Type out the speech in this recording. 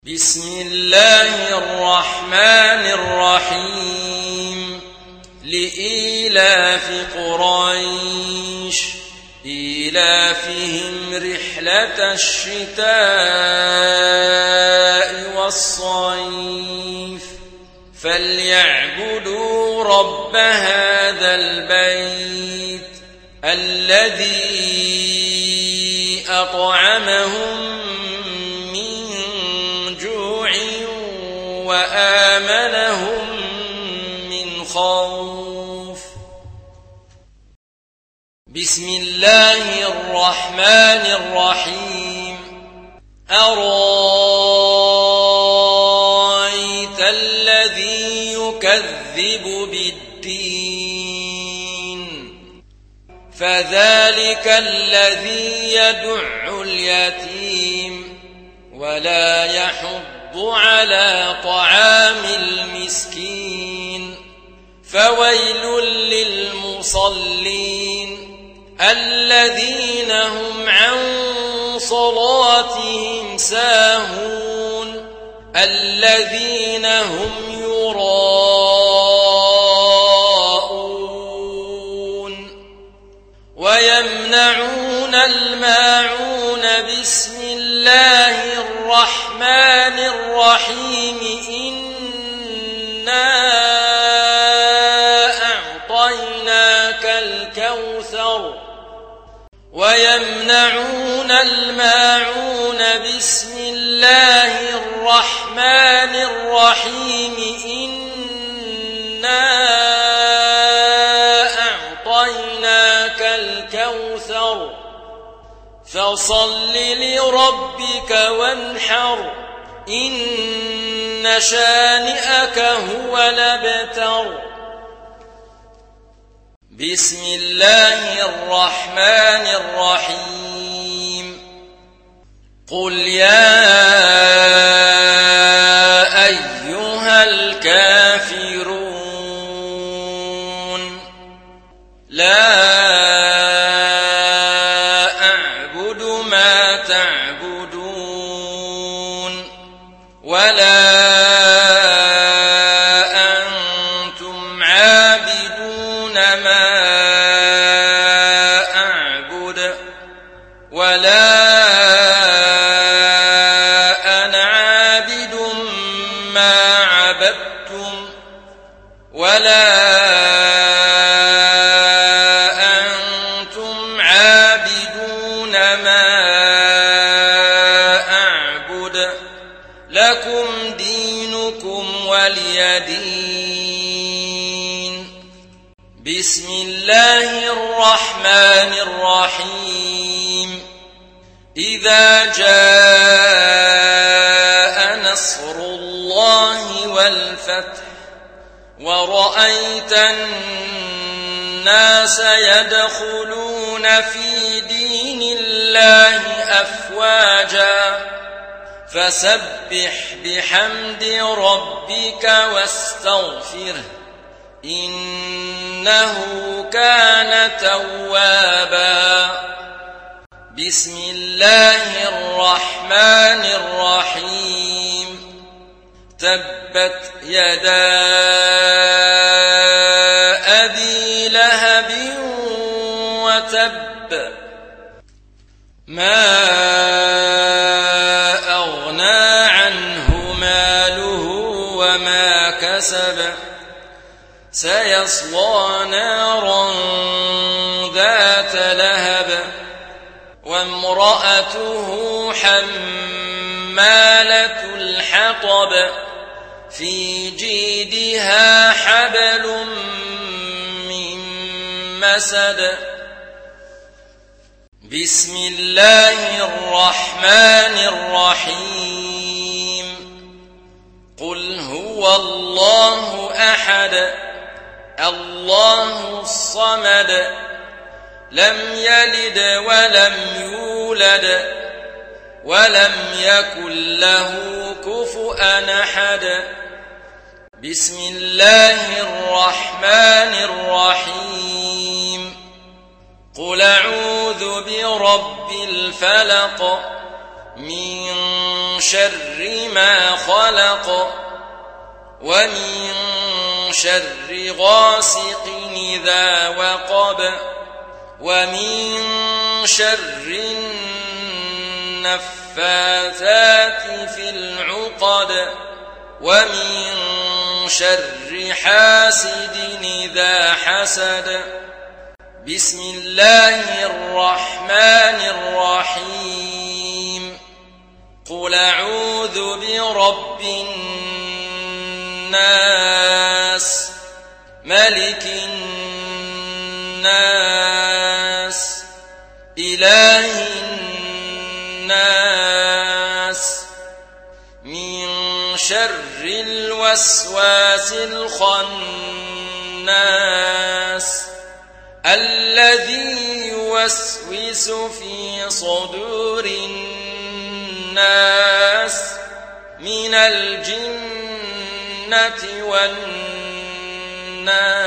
بسم الله الرحمن الرحيم لإيلاف قريش إيلافهم رحلة الشتاء والصيف فليعبدوا رب هذا البيت الذي أطعمهم وآمنهم من خوف. بسم الله الرحمن الرحيم أرأيت الذي يكذب بالدين فذلك الذي يدع اليتيم ولا يحض على طعام المسكين فويل للمصلين الذين هم عن صلاتهم ساهون الذين هم يراءون ويمنعون الماعون. بسم الله الرحمن الرحيم إنا أعطيناك الكوثر ويمنعون الماعون. بسم الله الرحمن الرحيم إنا أعطيناك الكوثر فصل لربك وانحر إن شانئك هو الأبتر. بسم الله الرحمن الرحيم قل يا أيها الكافرون لا ولا أنتم عابدون ما أعبد ولا أنا عابد ما عبدتم ولا أنتم عابدون ما لكم دينكم ولي دين. بسم الله الرحمن الرحيم إذا جاء نصر الله والفتح ورأيت الناس يدخلون في دين الله أفواجا فسبح بحمد ربك واستغفره إنه كان توابا. بسم الله الرحمن الرحيم تبت يدا أبي لهب وتب ما كسب سيصلى نارا ذات لهب وامرأته حمالة الحطب في جيدها حبل من مسد. بسم الله الرحمن الرحيم قل هو الله أحد الله الصمد لم يلد ولم يولد ولم يكن له كفؤا أحد. بسم الله الرحمن الرحيم قل أعوذ برب الفلق من شر ما خلق ومن شر غاسق إذا وقب ومن شر النفاثات في العقد ومن شر حاسد إذا حسد. بسم الله الرحمن الرحيم. قل أعوذ برب الناس ملك الناس إله الناس من شر الوسواس الخناس الذي يوسوس في صدور الناس من الجنة والناس.